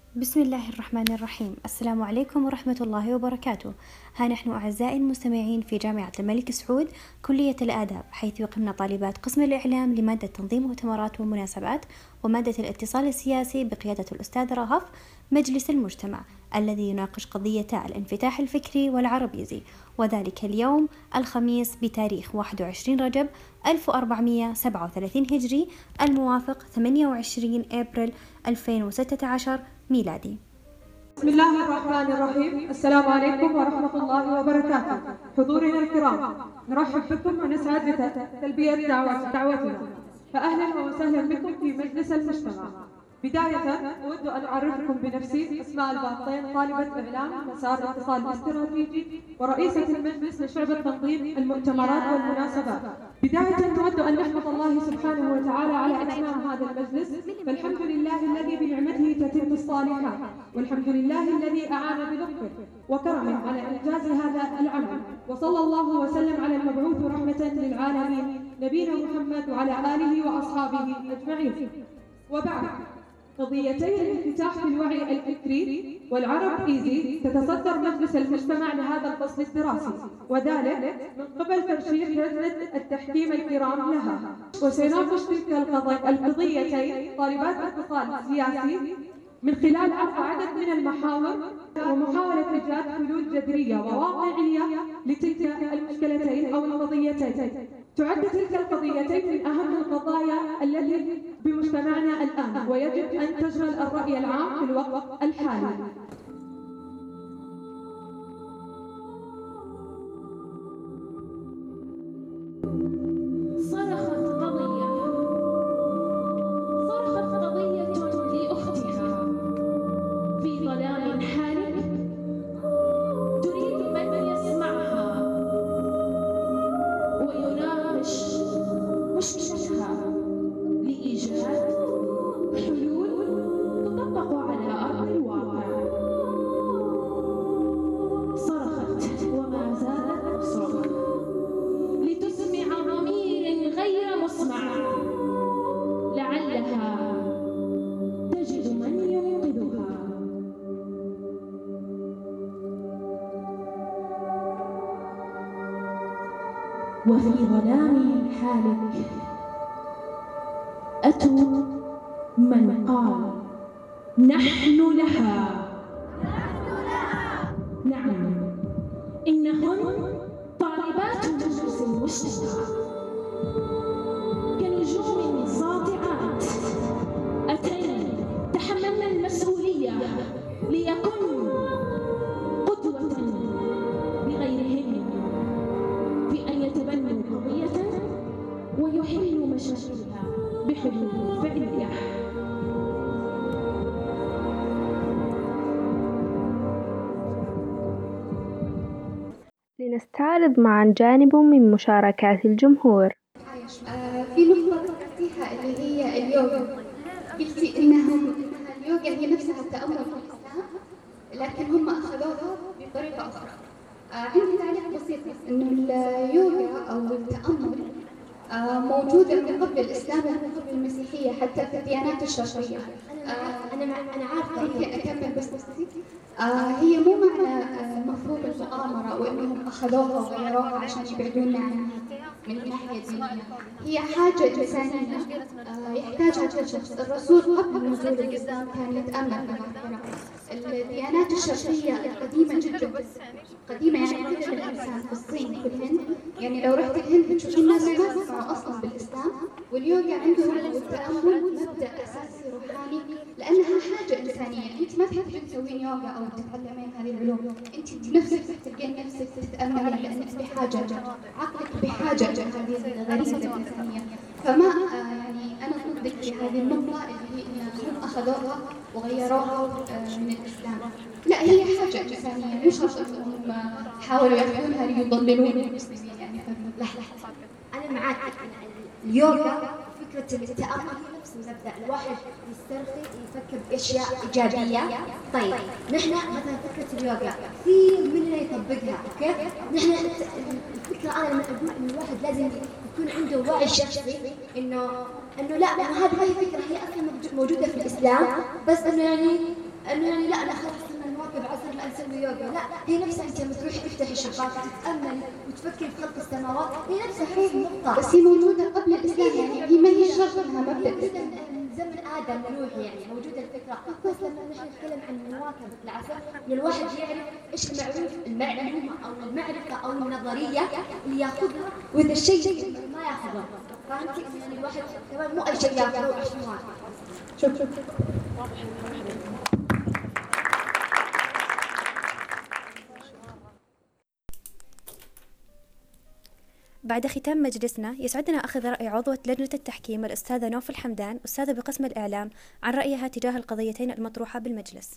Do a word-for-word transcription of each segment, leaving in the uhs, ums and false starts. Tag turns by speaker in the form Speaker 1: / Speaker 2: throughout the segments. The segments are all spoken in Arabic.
Speaker 1: بسم الله الرحمن الرحيم. السلام عليكم ورحمة الله وبركاته. ها نحن أعزائي المستمعين في جامعة الملك سعود كلية الآداب، حيث يقمن طالبات قسم الإعلام لمادة تنظيم مؤتمرات ومناسبات ومادة الاتصال السياسي بقيادة الأستاذ رهف مجلس المجتمع، الذي يناقش قضيتا الانفتاح الفكري والعربيزي، وذلك اليوم الخميس بتاريخ واحد وعشرين رجب ألف وأربعمائة وسبعة وثلاثين هجري، الموافق ثمانية وعشرين أبريل ألفين وستة عشر ميلادي.
Speaker 2: بسم الله الرحمن الرحيم. السلام عليكم ورحمة الله وبركاته. حضورنا الكرام، نرحب بكم ونسعد بتلبية دعوتنا، فأهلا وسهلا بكم في مجلس المجتمع. بداية أود أن أعرفكم بنفسي. أسماء الباطين، طالبة إعلام مسار الاتصال الاستراتيجي ورئيسة المجلس لشعبة تنظيم المؤتمرات والمناسبات. بداية نود أن نحمد الله سبحانه وتعالى على إتمام هذا المجلس، فالحمد لله الذي بنعمته تتم الصالحات، والحمد لله الذي أعان بلطفه وكرمه على إنجاز هذا العمل، وصلى الله وسلم على المبعوث رحمة للعالمين نبينا محمد وعلى آله وأصحابه أجمعين. وبعد، قضيتي الانفتاح في الوعي الفكري والعرب إيزي تتصدر مجلس المجتمع لهذا الفصل الدراسي، وذلك من قبل ترشيح لجنة التحكيم الكرام لها. وسيناقش تلك القضيتين طالبات الاتصال السياسي من خلال عرض عدد من المحاور ومحاولة إيجاد حلول جذرية وواقعية لتلك المشكلتين أو القضيتين. تعد تلك القضيتين من أهم القضايا التي بمجتمعنا الآن، ويجب أن تشغل الرأي العام في الوقت الحالي.
Speaker 3: صرخت قضية صرخت قضية لأختها في ظلام حالك، تريد من يسمعها ويناقش مشكلتها لإيجاد حلول تطبق على أرض الواقع. صرخت وما زالت تصرخ لتسمع ضمير غير مسمع، لعلها تجد من ينقذها. وفي ظلام حالك أتوا من قال نحن لها. نعم، إنهن طالبات مجلس المجتمع، كنجوم ساطعات أتينا تحملنا المسؤولية ليكن قدوة لغيرهن بأن يتبنوا قضية ويحلوا مشاكلها بحلول فعلية.
Speaker 4: لنستعرض معا جانب من مشاركات الجمهور.
Speaker 5: آه في نقطة ذكرتيها اللي هي اليوغا، قلتي إنها إنها اليوغا هي نفسها التأمل في الإسلام، لكن هم أخذوها بطريقة أخرى. آه عندي تعليق بسيط، إنه اليوغا أو التأمل آه موجودة من قبل الإسلام ومن قبل المسيحية، حتى في الديانات الشرقية. آه أنا أنا عارفة. ممكن أكمل بس بسيط. آه هي مو معنى آه مفهوم المؤامرة وإنهم أخذوها وغيروها عشان يبعدونا عنها من الناحية الدينية. هي حاجة إنسانية آه يحتاجها كل شخص. الرسول قبل نزول الإسلام كان يتأمل بالآخرة. الديانات الشرقية القديمة جدا قديمة، يعني كل الإنسان في الصين في الهند، يعني لو رحت الهند بتشوفين الناس ما يسمعوا أصلا بالإسلام، واليوغا عندهم التأمل مبدأ أساسي روحاني، لأنها حاجة إنسانية. أنت ما تقدرين تسوين يوغا أو تتعلمين هذه العلوم، أنت بنفسك تلقين نفسك تتأملين لأنك بحاجة، عقلك بحاجة لهذه الغريزة الإنسانية. فما آه يعني أنا ضدك في هذه النقطة اللي هي إنهم أخذوها وغيروها آه من الإسلام. لا، هي حاجة إنسانية، مش شرط إنهم حاولوا يأخذونها ليضللون المسلمين. يعني لحظة،
Speaker 6: أنا معاك. اليوغا فكرة التأمل هي نفس المبدأ، الواحد يسترخي يفكر بأشياء إيجابية. طيب نحن مثلا فكرة اليوغا في مننا يطبقها، أوكي؟ نحن الفكرة أنا لما أقول إن الواحد لازم يكون عنده وعي شخصي إنه إنه لا، إنه هذه ما هي فكرة، هي أصلا موجودة في الإسلام، بس إنه يعني انه يعني لا انا خلاص صرنا نواكب عصر لا نسوي يوغا، لا هي نفسها انت لما تروحي تفتحي الشباك وتتاملي وتفكري في خلق السماوات هي نفسها هي النقطه،
Speaker 5: بس هي موجودة قبل الإسلام، يعني هي ما هي شرط إنها مبدأ الإسلام.
Speaker 6: من زمن ادم ونوح يعني موجوده الفكره، بس لما نحن نتكلم عن مواكبه العصر ان الواحد يعرف ايش المعروف المعلومه او المعرفه او النظريه اللي ياخذها واذا الشيء ما ياخذها، فهمتي؟ يعني الواحد كمان مو اي شيء ياخذه عشان يواكب.
Speaker 2: شوف شوف
Speaker 1: بعد ختام مجلسنا يسعدنا أخذ رأي عضوة لجنة التحكيم الأستاذة نوف الحمدان أستاذة بقسم الإعلام عن رأيها تجاه القضيتين المطروحة بالمجلس.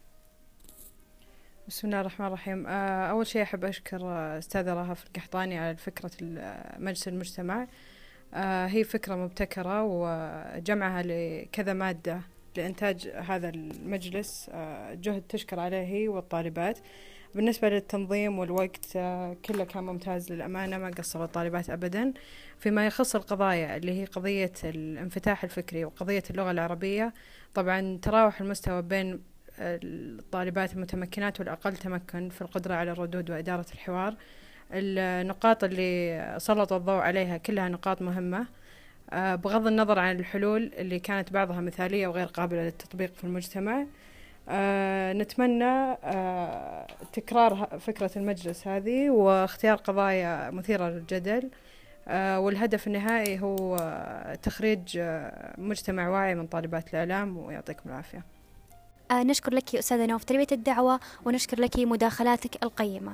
Speaker 7: بسم الله الرحمن الرحيم. أول شيء أحب أشكر أستاذة رهف القحطاني على فكرة مجلس المجتمع. هي فكرة مبتكرة وجمعها لكذا مادة لإنتاج هذا المجلس جهد تشكر عليه هي والطالبات. بالنسبة للتنظيم والوقت كله كان ممتاز للأمانة، ما قصروا الطالبات أبدا. فيما يخص القضايا اللي هي قضية الانفتاح الفكري وقضية اللغة العربية، طبعا تراوح المستوى بين الطالبات المتمكنات والأقل تمكن في القدرة على الردود وإدارة الحوار. النقاط اللي سلطوا الضوء عليها كلها نقاط مهمة، بغض النظر عن الحلول اللي كانت بعضها مثالية وغير قابلة للتطبيق في المجتمع. آه نتمنى آه تكرار فكرة المجلس هذه واختيار قضايا مثيرة للجدل، آه والهدف النهائي هو آه تخريج آه مجتمع واعي من طالبات الإعلام. ويعطيكم العافية.
Speaker 1: آه نشكر لك أستاذة نوف تلبية الدعوة، ونشكر لك مداخلاتك القيمة.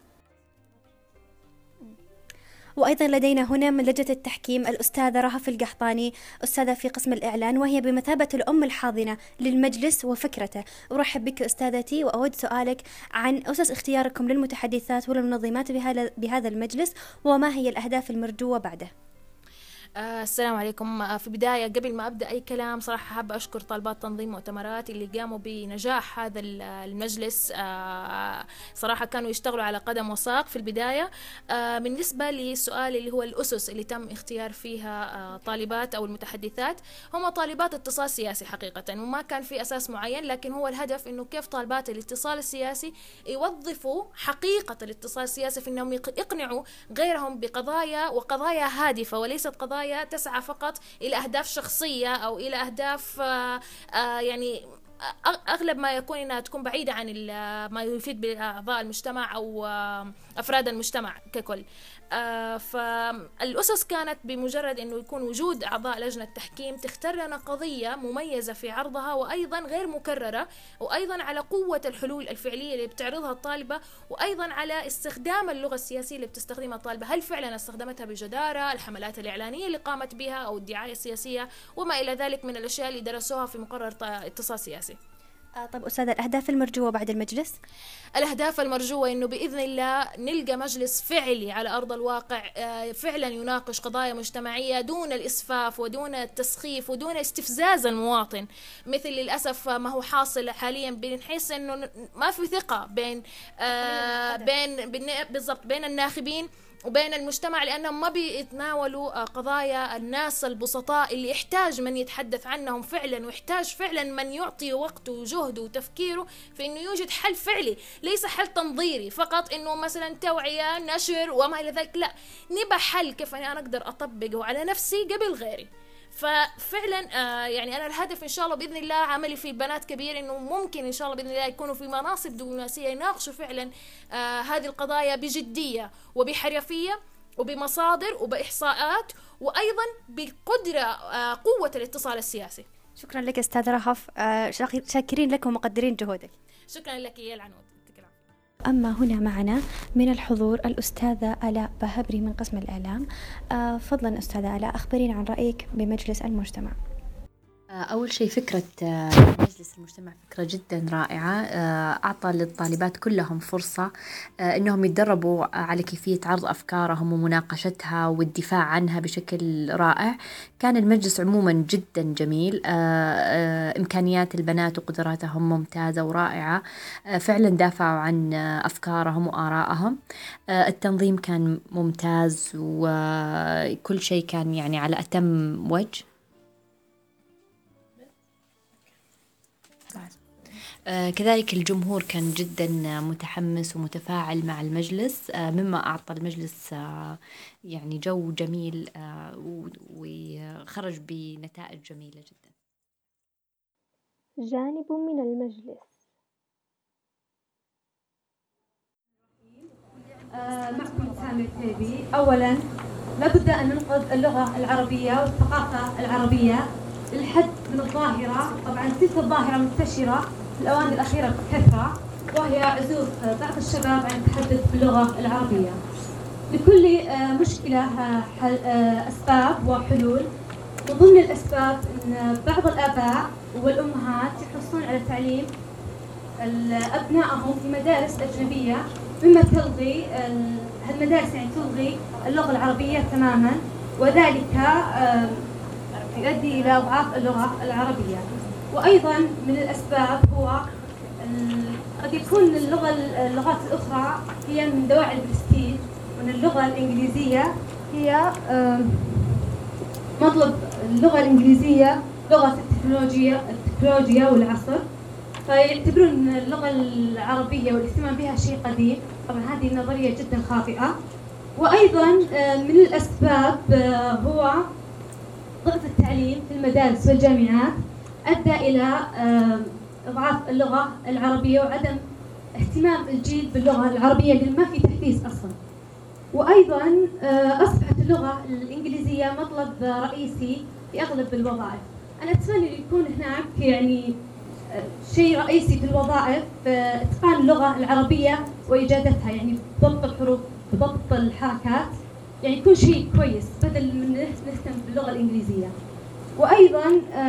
Speaker 1: وأيضا لدينا هنا من لجنة التحكيم الأستاذة رهف القحطاني أستاذة في قسم الإعلان، وهي بمثابة الأم الحاضنة للمجلس وفكرته. أرحب بك أستاذتي، وأود سؤالك عن أسس اختياركم للمتحدثات والمنظمات بهذا المجلس، وما هي الأهداف المرجوة بعده؟
Speaker 3: آه السلام عليكم. آه في البداية قبل ما أبدأ أي كلام صراحة حابة أشكر طالبات تنظيم مؤتمرات اللي قاموا بنجاح هذا المجلس. آه صراحة كانوا يشتغلوا على قدم وساق في البداية. آه بالنسبة للسؤال اللي هو الأسس اللي تم اختيار فيها آه طالبات أو المتحدثات، هم طالبات اتصال سياسي حقيقة، وما كان في أساس معين، لكن هو الهدف إنه كيف طالبات الاتصال السياسي يوظفوا حقيقة الاتصال السياسي في إنهم يقنعوا غيرهم بقضايا وقضايا هادفة، وليست قضايا تسعى فقط إلى أهداف شخصية أو إلى أهداف آآ آآ يعني أغلب ما يكون إنها تكون بعيدة عن ما يفيد بأعضاء المجتمع أو أفراد المجتمع ككل. آه فالأسس كانت بمجرد أنه يكون وجود أعضاء لجنة تحكيم تختار لنا قضية مميزة في عرضها، وأيضا غير مكررة، وأيضا على قوة الحلول الفعلية اللي بتعرضها الطالبة، وأيضا على استخدام اللغة السياسية اللي بتستخدمها الطالبة، هل فعلا استخدمتها بجدارة، الحملات الإعلانية اللي قامت بها أو الدعاية السياسية وما إلى ذلك من الأشياء اللي درسوها في مقرر اتصال سياسي.
Speaker 1: آه طب أستاذة، الأهداف المرجوة بعد المجلس؟
Speaker 3: الأهداف المرجوة إنه بإذن الله نلقى مجلس فعلي على أرض الواقع، آه فعلا يناقش قضايا مجتمعية دون الإسفاف ودون التسخيف ودون استفزاز المواطن، مثل للأسف ما هو حاصل حاليا. بنحس إنه ما في ثقة بين آه بين بالضبط بين الناخبين وبين المجتمع، لأنهم ما بيتناولوا قضايا الناس البسطاء اللي يحتاج من يتحدث عنهم فعلا، ويحتاج فعلا من يعطي وقته وجهده وتفكيره في أنه يوجد حل فعلي، ليس حل تنظيري فقط أنه مثلا توعية نشر وما إلى ذلك، لا، نبى حل كيف أنا أقدر أطبقه على نفسي قبل غيري. ففعلا آه يعني أنا الهدف إن شاء الله بإذن الله عملي في البنات كبير، إنه ممكن إن شاء الله بإذن الله يكونوا في مناصب دبلوماسية يناقشوا فعلا آه هذه القضايا بجدية وبحرفية وبمصادر وبإحصاءات، وأيضا بقدرة آه قوة الاتصال السياسي.
Speaker 1: شكرا لك أستاذ رهف، آه شاكرين لك ومقدرين جهودك.
Speaker 3: شكرا لك يا العنود.
Speaker 1: أما هنا معنا من الحضور الأستاذة آلاء بهبري من قسم الإعلام. آه فضلا أستاذة آلاء، أخبرين عن رأيك بمجلس المجتمع.
Speaker 8: أول شيء فكرة مجلس المجتمع فكرة جدا رائعة، أعطى للطالبات كلهم فرصة أنهم يتدربوا على كيفية عرض أفكارهم ومناقشتها والدفاع عنها بشكل رائع. كان المجلس عموما جدا جميل، إمكانيات البنات وقدراتهم ممتازة ورائعة، فعلا دافعوا عن أفكارهم وآرائهم. التنظيم كان ممتاز وكل شيء كان يعني على أتم وجه. آه كذلك الجمهور كان جدا متحمس ومتفاعل مع المجلس، آه مما أعطى المجلس آه يعني جو جميل، آه وخرج بنتائج جميلة جدا.
Speaker 4: جانب من المجلس.
Speaker 9: آه معكم سامي التيبي. أولا لابد أن ننقذ اللغة العربية والثقافة العربية للحد من الظاهرة. طبعا تلك الظاهرة منتشرة في الأوان الأخيرة بكثرة، وهي عزوف بعض الشباب عن التحدث باللغة العربية. لكل مشكلة أسباب وحلول. من ضمن الأسباب أن بعض الآباء والأمهات يحرصون على تعليم أبنائهم في مدارس أجنبية، مما تلغي هالمدارس يعني تلغي اللغة العربية تماما، وذلك يؤدي إلى إضعاف اللغة العربية. وأيضا من الأسباب هو قد يكون اللغة اللغات الأخرى هي من دواعي البرستيج، وأن اللغة الإنجليزية هي مطلب. اللغة الإنجليزية لغة التكنولوجيا التكنولوجيا والعصر، فيعتبرون اللغة العربية والاهتمام بها شيء قديم. طبعا هذه نظرية جدا خاطئة. وأيضا من الأسباب هو ضعف التعليم في المدارس والجامعات أدى إلى إضعاف اللغة العربية وعدم اهتمام الجيل باللغة العربية لأن ما في تحديث أصلا. وأيضا أصبحت اللغة الإنجليزية مطلب رئيسي في أغلب الوظائف. أنا أتمنى أن يكون هناك يعني شيء رئيسي في الوظائف إتقان اللغة العربية وإجادتها، يعني بضبط الحروف بضبط الحركات، يعني يكون شيء كويس بدل من نهتم باللغة الإنجليزية. وأيضا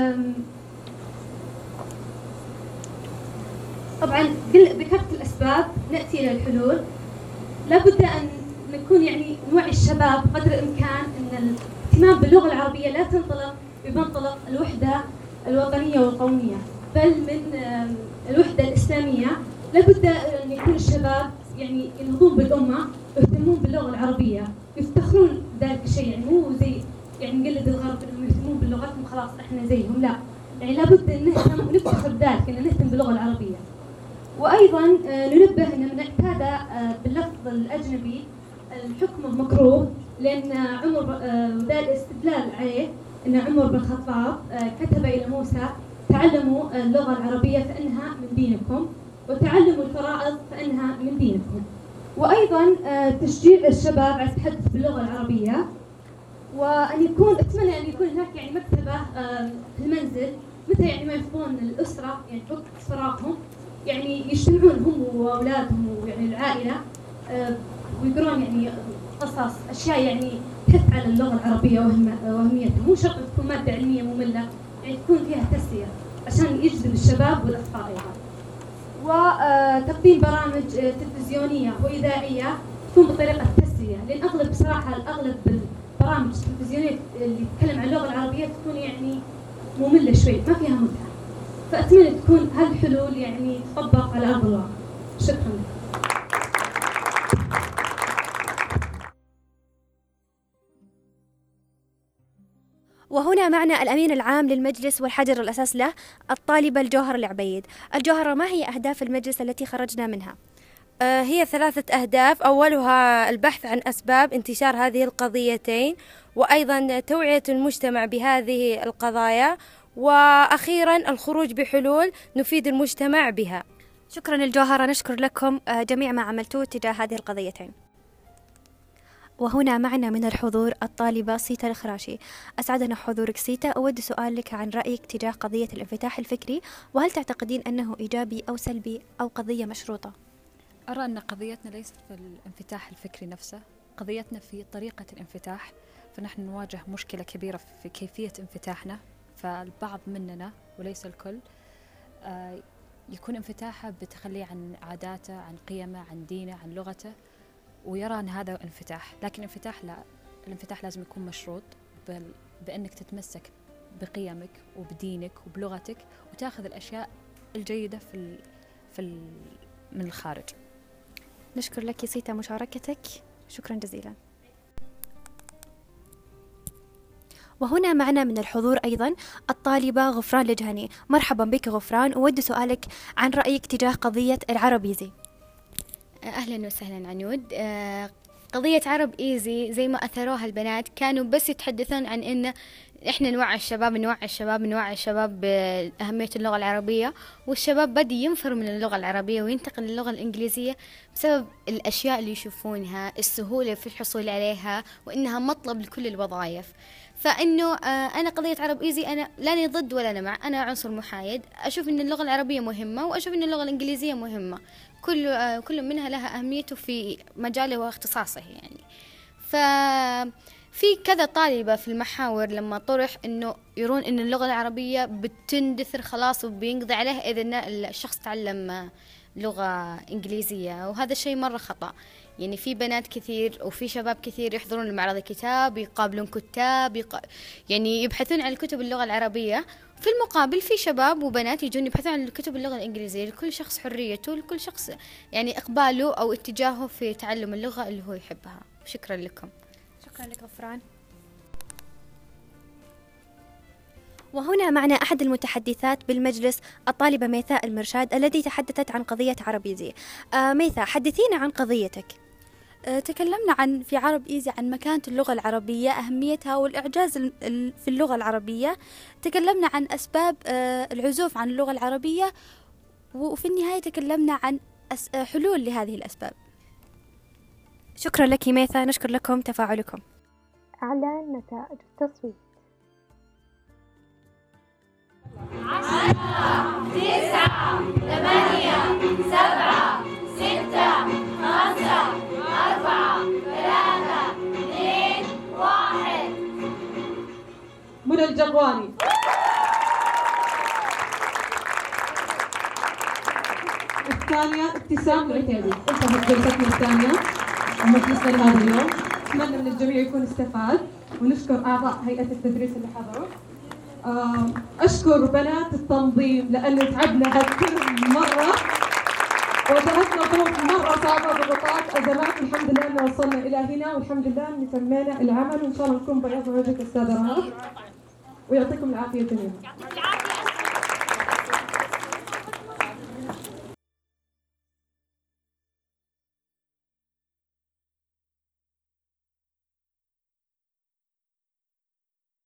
Speaker 9: طبعا ذكرت الأسباب، نأتي إلى الحلول. لابد أن نكون يعني نوعي الشباب قدر الإمكان أن الاهتمام باللغة العربية لا تنطلق بمنطلق الوحدة الوطنية والقومية، بل من الوحدة الإسلامية. لابد أن يكون الشباب يعني ينهضون بالأمة ويهتمون باللغة العربية، يفتخرون ذلك الشيء، يعني مو زي يعني نقلد الغرب انهم يهتمون بلغتهم خلاص احنا زيهم، لا، يعني لابد ان نهتم ونفتخر بذلك ان نهتم باللغة العربية. وأيضا ننبه ان من اعتاد باللفظ الأجنبي الحكم مكروه، لأن عمر وذا الاستدلال عليه أن عمر بن الخطاب كتب إلى موسى: تعلموا اللغة العربية فإنها من دينكم، وتعلموا الفرائض فإنها من دينكم. وأيضا تشجيع الشباب على التحدث باللغة العربية، وأن يكون أتمنى أن يكون هناك يعني مكتبة في المنزل، متى يعني ما يفضون الأسرة يعني وقت فراغهم يعني يجتمعون هم وأولادهم ويعني العائلة ويقرون يعني قصص أشياء يعني تحث على اللغة العربية وأهميتها. مو شرط تكون مادة علمية مملة، يعني تكون فيها تسلية عشان يجذب الشباب والأطفال أيضا. وتقديم برامج تلفزيونية وإذاعية تكون بطريقة تسلية، لأن أغلب بصراحة الأغلب بالبرامج التلفزيونية اللي تتكلم عن اللغة العربية تكون يعني مملة شوي، ما فيها متعة. فأتمنى تكون هالحلول يعني تطبق على أرض الواقع. شكرا.
Speaker 1: وهنا معنا الأمين العام للمجلس والحجر الأساس له الطالبة الجوهرة العبيد. الجوهرة، ما هي أهداف المجلس التي خرجنا منها؟
Speaker 10: آه هي ثلاثة أهداف. أولها البحث عن أسباب انتشار هذه القضيتين، وأيضا توعية المجتمع بهذه القضايا، وأخيرا الخروج بحلول نفيد المجتمع بها.
Speaker 1: شكرا الجوهرة، نشكر لكم جميع ما عملتوه تجاه هذه القضيتين. وهنا معنا من الحضور الطالبة سيتا الخراشي. أسعدنا حضورك سيتا. أود سؤالك عن رأيك تجاه قضية الانفتاح الفكري، وهل تعتقدين أنه إيجابي أو سلبي أو قضية مشروطة؟
Speaker 11: أرى أن قضيتنا ليست في الانفتاح الفكري نفسه، قضيتنا في طريقة الانفتاح. فنحن نواجه مشكلة كبيرة في كيفية انفتاحنا، فالبعض مننا وليس الكل يكون انفتاحه بتخلي عن عاداته، عن قيمه، عن دينه، عن لغته، ويرى أن هذا انفتاح. لكن الانفتاح لا، الانفتاح لازم يكون مشروط بأنك تتمسك بقيمك وبدينك وبلغتك، وتأخذ الأشياء الجيدة في ال في ال من الخارج.
Speaker 1: نشكر لك سيتا مشاركتك، شكرا جزيلا. وهنا معنا من الحضور أيضا الطالبة غفران لجهني. مرحبا بك غفران، أود سؤالك عن رأيك تجاه قضية العرب إيزي.
Speaker 12: أهلا وسهلا عنود. آه قضية عرب إيزي زي ما أثروها البنات كانوا بس يتحدثون عن إن إحنا نوعي الشباب نوعي الشباب نوعي الشباب بأهمية اللغة العربية، والشباب بدأ ينفر من اللغة العربية وينتقل للغة الإنجليزية بسبب الأشياء اللي يشوفونها، السهولة في الحصول عليها، وإنها مطلب لكل الوظائف. فإنه آه أنا قضية عرب إيزي أنا لاني ضد ولا أنا مع، أنا عنصر محايد. أشوف إن اللغة العربية مهمة وأشوف إن اللغة الإنجليزية مهمة، كل آه كل منها لها أهميته في مجاله واختصاصه يعني. ففي كذا طالبة في المحاور لما طرح إنه يرون إن اللغة العربية بتندثر خلاص وبينقضي عليها إذا الشخص تعلم لغة إنجليزية، وهذا الشيء مرة خطأ. يعني في بنات كثير وفي شباب كثير يحضرون المعرض الكتاب، يقابلون كتاب، يق... يعني يبحثون عن الكتب اللغة العربية. في المقابل في شباب وبنات يجون يبحثون عن الكتب اللغة الإنجليزية. لكل شخص حريته، لكل شخص يعني إقباله أو اتجاهه في تعلم اللغة اللي هو يحبها. شكرا لكم.
Speaker 1: شكرا لك غفران. وهنا معنا أحد المتحدثات بالمجلس الطالبة ميثاء المرشاد التي تحدثت عن قضية عرب إيزي. آه ميثاء، حدثينا عن قضيتك.
Speaker 13: أه تكلمنا عن في عرب إيزي عن مكانة اللغة العربية، أهميتها والإعجاز في اللغة العربية. تكلمنا عن أسباب أه العزوف عن اللغة العربية، وفي النهاية تكلمنا عن حلول لهذه الأسباب.
Speaker 1: شكرا لك ميثاء، نشكر لكم تفاعلكم.
Speaker 4: إعلان نتائج التصويت.
Speaker 14: عشرة، تسعة، ثمانية، سبعة، ستة، خمسة، أربعة، ثلاثة، اثنين، واحد.
Speaker 2: منى الجغواني. الثانية ابتسام العتيبي. انتهت جلستنا الثانية ومجلسنا لهذا اليوم. أتمنى من الجميع يكون استفاد، ونشكر أعضاء هيئة التدريس اللي حضروا. أشكر بنات التنظيم لأنه تعبنا كل مرة وجهتنا ظروف مرة صعبة، ضغوطات، أزمات. الحمد لله أننا وصلنا إلى هنا، والحمد لله أن تمينا العمل، وإن شاء الله نكون بياض وجهك أستاذة رهف، ويعطيكم العافية جميعا.